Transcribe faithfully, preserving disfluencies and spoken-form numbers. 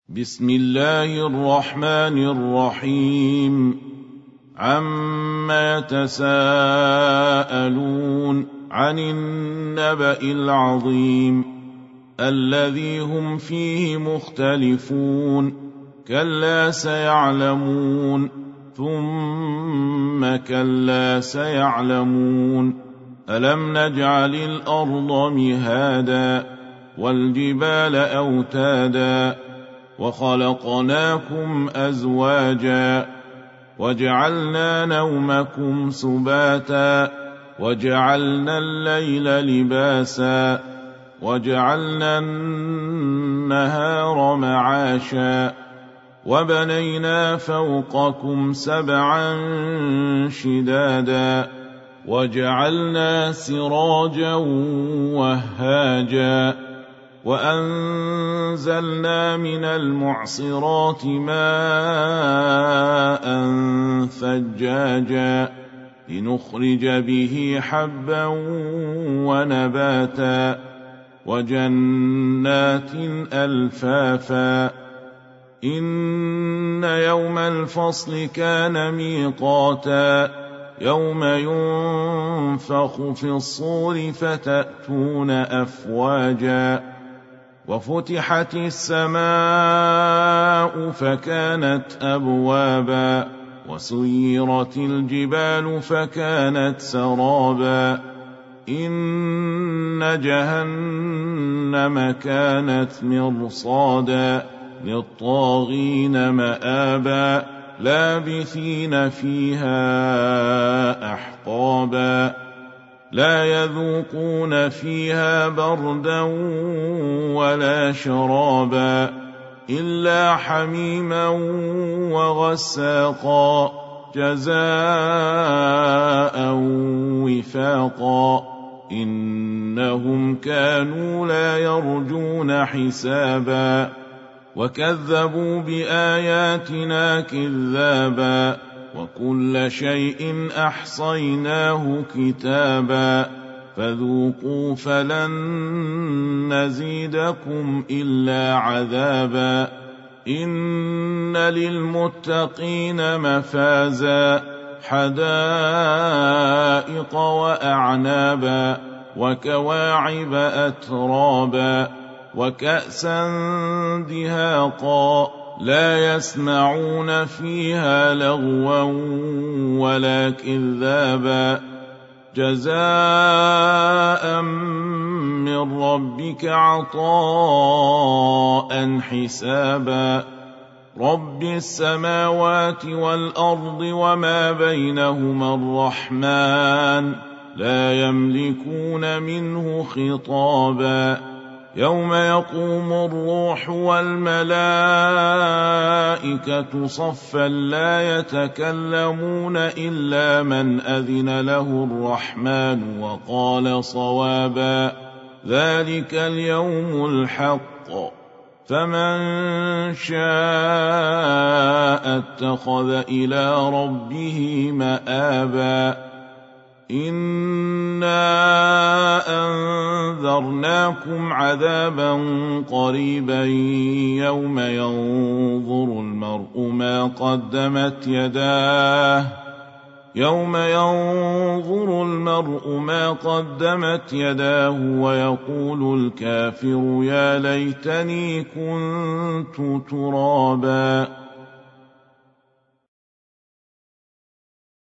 بسم الله الرحمن الرحيم عما يتساءلون عن النبأ العظيم الذي هم فيه مختلفون كلا سيعلمون ثم كلا سيعلمون ألم نجعل الأرض مهادا والجبال أوتادا وخلقناكم أزواجا وجعلنا نومكم سباتا وجعلنا الليل لباسا وجعلنا النهار معاشا وبنينا فوقكم سبعا شدادا وجعلنا سراجا وهاجا وأنزلنا من المعصرات ماء ثجاجا لنخرج به حبا ونباتا وجنات ألفافا إن يوم الفصل كان ميقاتا يوم ينفخ في الصور فتأتون أفواجا وفتحت السماء فكانت أبوابا وسيرت الجبال فكانت سرابا إن جهنم كانت مرصادا للطاغين مآبا لابثين فيها أحقابا لا يذوقون فيها بردا ولا شرابا إلا حميما وغساقا جزاء وفاقا إنهم كانوا لا يرجون حسابا وكذبوا بآياتنا كذابا وكل شيء أحصيناه كتابا فذوقوا فلن نزيدكم إلا عذابا إن للمتقين مفازا حدائق وأعنابا وكواعب أترابا وكأسا دهاقا لا يسمعون فيها لغوا ولا كذابا جزاء من ربك عطاء حسابا رب السماوات والأرض وما بينهما الرحمن لا يملكون منه خطابا يوم يقوم الروح والملائكة صفا لا يتكلمون إلا من أذن له الرحمن وقال صوابا ذلك اليوم الحق فمن شاء اتخذ إلى ربه مآبا إنا أنذرناكم عذابا قريبا يوم ينظر المرء ما قدمت يداه يوم ينظر المرء ما قدمت يداه ويقول الكافر يا ليتني كنت ترابا